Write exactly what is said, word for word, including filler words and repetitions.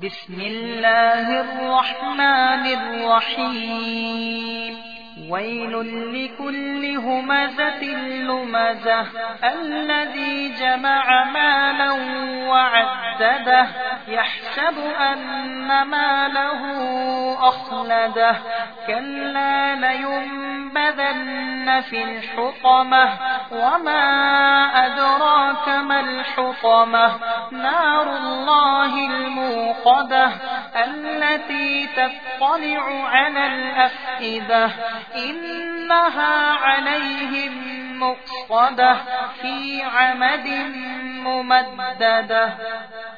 بسم الله الرحمن الرحيم ويل لكل همزة لمزة الذي جمع مالا وعدده يحسب أن ماله أخلده كلا لينبذن في الحطمة وما أدراك ما الحطمة نار الله الموقدة التي تطلع على الأفئدة إنها عليهم مؤصدة في عمد ممددة.